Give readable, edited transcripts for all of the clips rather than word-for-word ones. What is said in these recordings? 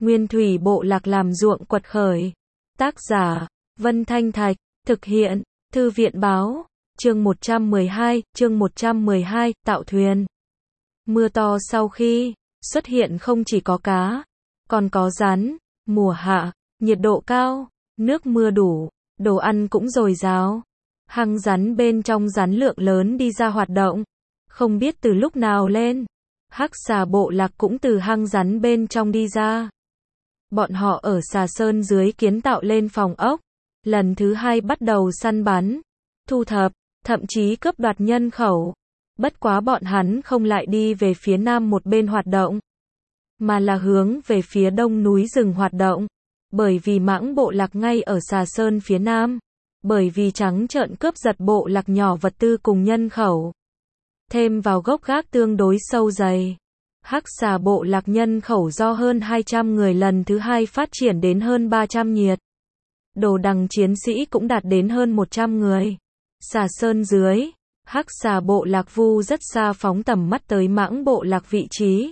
Nguyên thủy bộ lạc làm ruộng quật khởi. Tác giả, Vân Thanh Thạch, thực hiện, Thư viện báo, chương 112, tạo thuyền. Mưa to sau khi xuất hiện không chỉ có cá, còn có rắn, mùa hạ, nhiệt độ cao, nước mưa đủ, đồ ăn cũng dồi dào. Hang rắn bên trong rắn lượng lớn đi ra hoạt động, không biết từ lúc nào lên. Hắc xà bộ lạc cũng từ hang rắn bên trong đi ra. Bọn họ ở xà sơn dưới kiến tạo lên phòng ốc, lần thứ hai bắt đầu săn bắn, thu thập, thậm chí cướp đoạt nhân khẩu. Bất quá bọn hắn không lại đi về phía nam một bên hoạt động, mà là hướng về phía đông núi rừng hoạt động. Bởi vì mãng bộ lạc ngay ở xà sơn phía nam, bởi vì trắng trợn cướp giật bộ lạc nhỏ vật tư cùng nhân khẩu. Thêm vào gốc gác tương đối sâu dày, hắc xà bộ lạc nhân khẩu do hơn 200 người lần thứ hai phát triển đến hơn 300 nhiệt. Đồ đằng chiến sĩ cũng đạt đến hơn 100 người. Xà sơn dưới, hắc xà bộ lạc vu rất xa phóng tầm mắt tới mãng bộ lạc vị trí.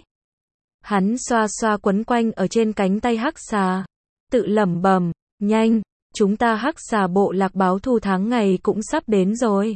Hắn xoa xoa quấn quanh ở trên cánh tay hắc xà, tự lẩm bẩm, nhanh, chúng ta hắc xà bộ lạc báo thù tháng ngày cũng sắp đến rồi.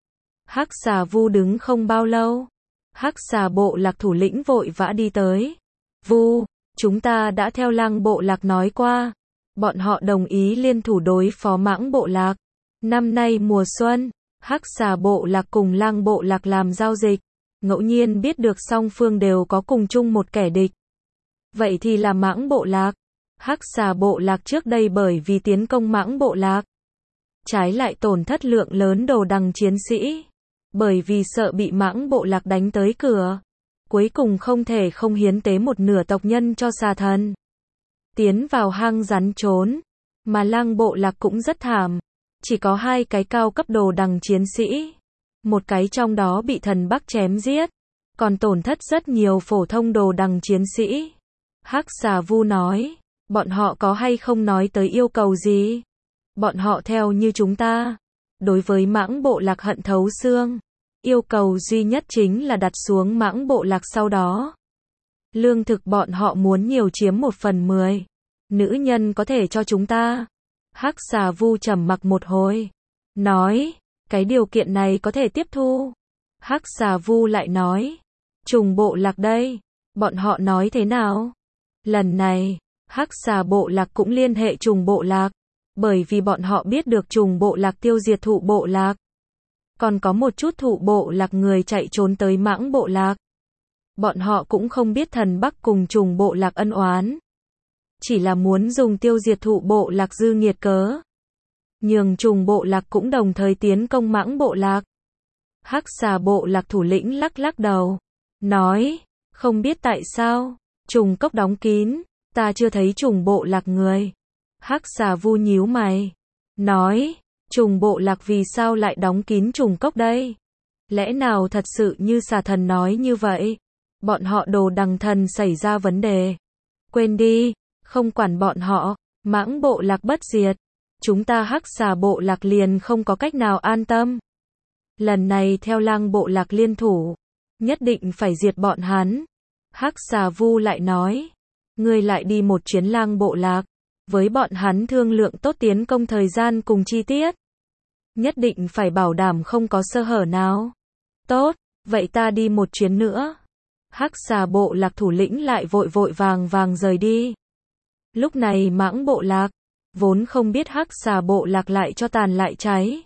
Hắc xà vu đứng không bao lâu, hắc xà bộ lạc thủ lĩnh vội vã đi tới. Vu, chúng ta đã theo lang bộ lạc nói qua, bọn họ đồng ý liên thủ đối phó mãng bộ lạc. Năm nay mùa xuân, hắc xà bộ lạc cùng lang bộ lạc làm giao dịch, ngẫu nhiên biết được song phương đều có cùng chung một kẻ địch. Vậy thì là mãng bộ lạc. Hắc xà bộ lạc trước đây bởi vì tiến công mãng bộ lạc, trái lại tổn thất lượng lớn đồ đằng chiến sĩ. Bởi vì sợ bị mãng bộ lạc đánh tới cửa, cuối cùng không thể không hiến tế một nửa tộc nhân cho xà thần, tiến vào hang rắn trốn. Mà lang bộ lạc cũng rất thảm, chỉ có 2 cái cao cấp đồ đằng chiến sĩ, một cái trong đó bị thần Bắc chém giết, còn tổn thất rất nhiều phổ thông đồ đằng chiến sĩ. Hắc xà vu nói, bọn họ có hay không nói tới yêu cầu gì? Bọn họ theo như chúng ta, đối với mãng bộ lạc hận thấu xương. Yêu cầu duy nhất chính là đặt xuống mãng bộ lạc sau đó. Lương thực bọn họ muốn nhiều chiếm 1/10. Nữ nhân có thể cho chúng ta. Hắc xà vu trầm mặc một hồi, nói, cái điều kiện này có thể tiếp thu. Hắc xà vu lại nói, trùng bộ lạc đây, bọn họ nói thế nào? Lần này, hắc xà bộ lạc cũng liên hệ trùng bộ lạc, bởi vì bọn họ biết được trùng bộ lạc tiêu diệt thụ bộ lạc. Còn có một chút thụ bộ lạc người chạy trốn tới mãng bộ lạc. Bọn họ cũng không biết thần Bắc cùng trùng bộ lạc ân oán, chỉ là muốn dùng tiêu diệt thụ bộ lạc dư nghiệt cớ, nhường trùng bộ lạc cũng đồng thời tiến công mãng bộ lạc. Hắc xà bộ lạc thủ lĩnh lắc lắc đầu, nói, không biết tại sao, trùng cốc đóng kín, ta chưa thấy trùng bộ lạc người. Hắc xà vu nhíu mày, nói, trùng bộ lạc vì sao lại đóng kín trùng cốc đây? Lẽ nào thật sự như xà thần nói như vậy? Bọn họ đồ đằng thần xảy ra vấn đề. Quên đi, không quản bọn họ, mãng bộ lạc bất diệt, chúng ta hắc xà bộ lạc liền không có cách nào an tâm. Lần này theo lang bộ lạc liên thủ, nhất định phải diệt bọn hắn. Hắc xà vu lại nói, ngươi lại đi một chuyến lang bộ lạc, với bọn hắn thương lượng tốt tiến công thời gian cùng chi tiết. Nhất định phải bảo đảm không có sơ hở nào. Tốt, vậy ta đi một chuyến nữa. Hắc xà bộ lạc thủ lĩnh lại vội vội vàng rời đi. Lúc này mãng bộ lạc, vốn không biết hắc xà bộ lạc lại cho tàn lại cháy.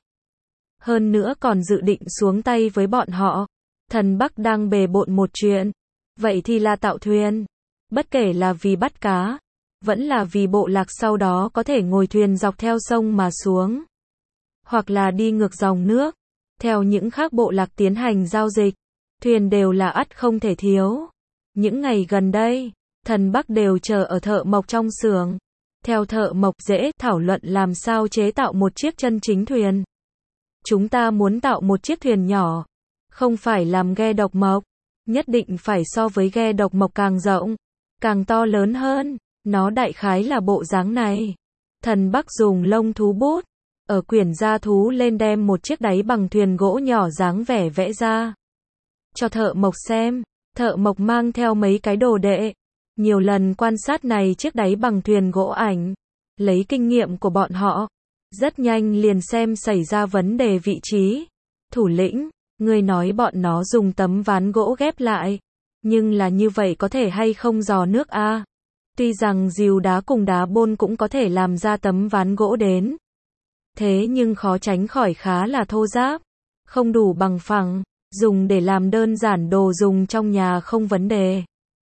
Hơn nữa còn dự định xuống tay với bọn họ. Thần Bắc đang bề bộn một chuyện. Vậy thì là tạo thuyền. Bất kể là vì bắt cá, vẫn là vì bộ lạc sau đó có thể ngồi thuyền dọc theo sông mà xuống, hoặc là đi ngược dòng nước, theo những khác bộ lạc tiến hành giao dịch, thuyền đều là ắt không thể thiếu. Những ngày gần đây, thần Bắc đều chờ ở thợ mộc trong xưởng, theo thợ mộc dễ thảo luận làm sao chế tạo một chiếc chân chính thuyền. Chúng ta muốn tạo một chiếc thuyền nhỏ, không phải làm ghe độc mộc, nhất định phải so với ghe độc mộc càng rộng, càng to lớn hơn. Nó đại khái là bộ dáng này. Thần Bắc dùng lông thú bút, ở quyển da thú lên đem một chiếc đáy bằng thuyền gỗ nhỏ dáng vẻ vẽ ra, cho thợ mộc xem. Thợ mộc mang theo mấy cái đồ đệ, Nhiều lần quan sát này chiếc đáy bằng thuyền gỗ ảnh, lấy kinh nghiệm của bọn họ, rất nhanh liền xem xảy ra vấn đề vị trí. Thủ lĩnh, ngươi nói bọn nó dùng tấm ván gỗ ghép lại, nhưng là như vậy có thể hay không dò nước a? Tuy rằng rìu đá cùng đá bôn cũng có thể làm ra tấm ván gỗ đến. Thế nhưng khó tránh khỏi khá là thô ráp, không đủ bằng phẳng, dùng để làm đơn giản đồ dùng trong nhà không vấn đề.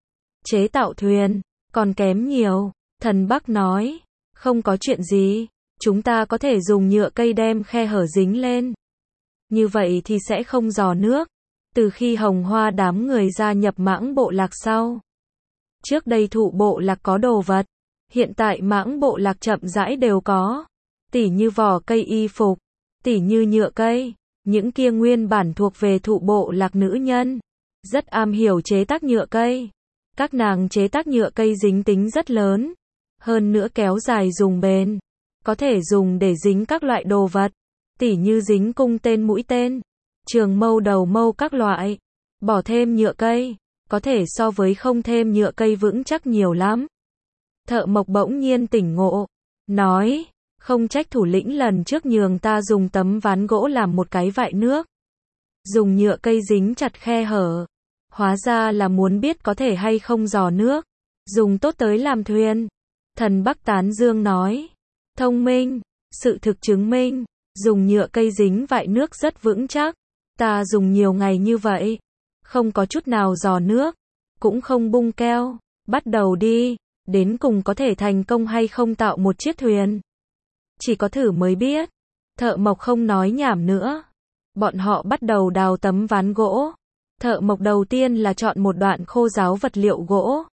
Chế tạo thuyền, còn kém nhiều, thần Bắc nói, không có chuyện gì, chúng ta có thể dùng nhựa cây đem khe hở dính lên. Như vậy thì sẽ không rò nước. Từ khi Hồng Hoa đám người gia nhập Mãng Bộ Lạc sau. Trước đây Thụ Bộ Lạc có đồ vật, hiện tại Mãng Bộ Lạc chậm rãi đều có. Tỉ như vỏ cây y phục, tỉ như nhựa cây, những kia nguyên bản thuộc về Thụ Bộ Lạc nữ nhân, rất am hiểu chế tác nhựa cây. Các nàng chế tác nhựa cây dính tính rất lớn, hơn nữa kéo dài dùng bền, có thể dùng để dính các loại đồ vật, tỉ như dính cung tên mũi tên, trường mâu đầu mâu các loại, bỏ thêm nhựa cây, có thể so với không thêm nhựa cây vững chắc nhiều lắm. Thợ mộc bỗng nhiên tỉnh ngộ, nói, không trách thủ lĩnh lần trước nhường ta dùng tấm ván gỗ làm một cái vại nước. Dùng nhựa cây dính chặt khe hở, hóa ra là muốn biết có thể hay không dò nước, dùng tốt tới làm thuyền. Thần Bắc tán dương nói, thông minh, sự thực chứng minh, dùng nhựa cây dính vại nước rất vững chắc. Ta dùng nhiều ngày như vậy, không có chút nào dò nước, cũng không bung keo, bắt đầu đi, đến cùng có thể thành công hay không tạo một chiếc thuyền. Chỉ có thử mới biết. Thợ mộc không nói nhảm nữa. Bọn họ bắt đầu đào tấm ván gỗ. Thợ mộc đầu tiên là chọn một đoạn khô ráo vật liệu gỗ.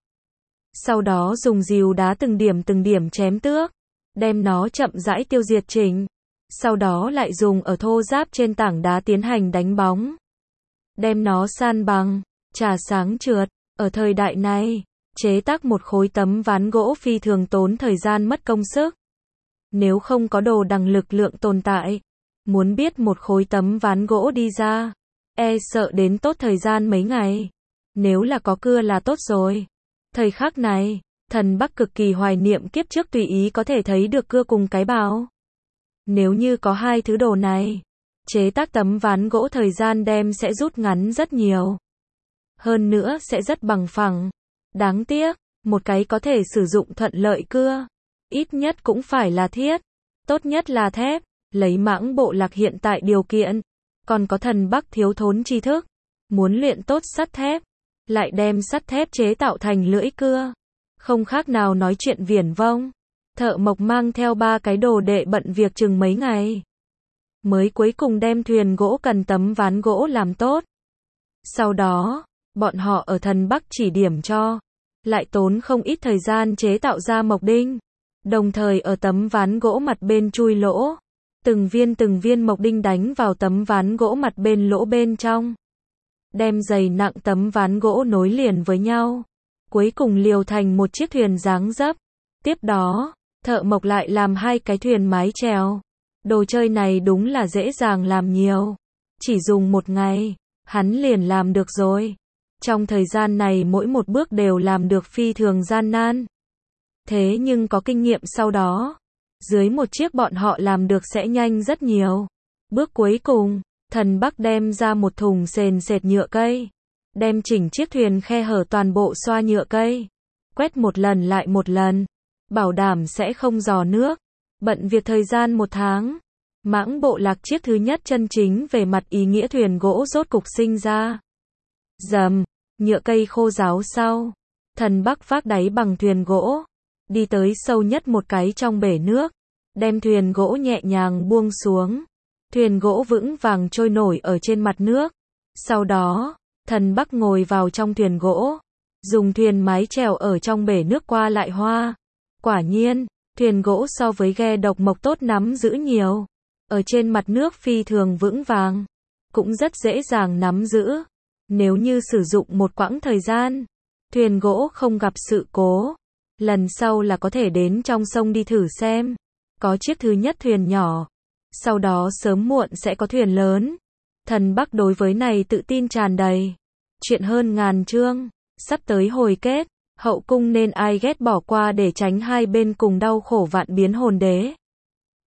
Sau đó dùng rìu đá từng điểm chém tước, đem nó chậm rãi tiêu diệt chỉnh. Sau đó lại dùng ở thô ráp trên tảng đá tiến hành đánh bóng. Đem nó san bằng, trà sáng trượt. Ở thời đại này, chế tác một khối tấm ván gỗ phi thường tốn thời gian mất công sức. Nếu không có đồ đằng lực lượng tồn tại, muốn biết một khối tấm ván gỗ đi ra, sợ đến tốt thời gian mấy ngày. Nếu là có cưa là tốt rồi. Thời khắc này, thần Bắc cực kỳ hoài niệm kiếp trước tùy ý có thể thấy được cưa cùng cái bào. Nếu như có hai thứ đồ này, chế tác tấm ván gỗ thời gian đem sẽ rút ngắn rất nhiều. Hơn nữa sẽ rất bằng phẳng. Đáng tiếc, một cái có thể sử dụng thuận lợi cưa, ít nhất cũng phải là thiết, tốt nhất là thép. Lấy Mãng Bộ Lạc hiện tại điều kiện, còn có thần Bắc thiếu thốn tri thức, muốn luyện tốt sắt thép, lại đem sắt thép chế tạo thành lưỡi cưa, không khác nào nói chuyện viển vông. Thợ mộc mang theo 3 cái đồ đệ bận việc chừng mấy ngày, mới cuối cùng đem thuyền gỗ cần tấm ván gỗ làm tốt. Sau đó, bọn họ ở thần Bắc chỉ điểm cho, lại tốn không ít thời gian chế tạo ra mộc đinh, đồng thời ở tấm ván gỗ mặt bên chui lỗ, từng viên mộc đinh đánh vào tấm ván gỗ mặt bên lỗ bên trong, đem dày nặng tấm ván gỗ nối liền với nhau, cuối cùng liều thành một chiếc thuyền dáng dấp. Tiếp đó, thợ mộc lại làm 2 cái thuyền mái chèo. Đồ chơi này đúng là dễ dàng làm nhiều, chỉ dùng 1 ngày, hắn liền làm được rồi. Trong thời gian này mỗi một bước đều làm được phi thường gian nan. Thế nhưng có kinh nghiệm sau đó, dưới một chiếc bọn họ làm được sẽ nhanh rất nhiều. Bước cuối cùng, thần Bắc đem ra một thùng sền sệt nhựa cây, đem chỉnh chiếc thuyền khe hở toàn bộ xoa nhựa cây, quét một lần lại một lần, bảo đảm sẽ không rò nước. Bận việc thời gian 1 tháng, Mãng Bộ Lạc chiếc thứ nhất chân chính về mặt ý nghĩa thuyền gỗ rốt cục sinh ra. Dầm, nhựa cây khô ráo sau, thần Bắc vác đáy bằng thuyền gỗ, đi tới sâu nhất một cái trong bể nước, đem thuyền gỗ nhẹ nhàng buông xuống. Thuyền gỗ vững vàng trôi nổi ở trên mặt nước. Sau đó, thần Bắc ngồi vào trong thuyền gỗ, dùng thuyền mái chèo ở trong bể nước qua lại hoa. Quả nhiên, thuyền gỗ so với ghe độc mộc tốt nắm giữ nhiều. Ở trên mặt nước phi thường vững vàng, cũng rất dễ dàng nắm giữ. Nếu như sử dụng một quãng thời gian, thuyền gỗ không gặp sự cố, lần sau là có thể đến trong sông đi thử xem. Có chiếc thứ nhất thuyền nhỏ, sau đó sớm muộn sẽ có thuyền lớn. Thần Bắc đối với này tự tin tràn đầy. Chuyện hơn ngàn chương, sắp tới hồi kết. Hậu cung nên ai ghét bỏ qua để tránh hai bên cùng đau khổ vạn biến hồn đế.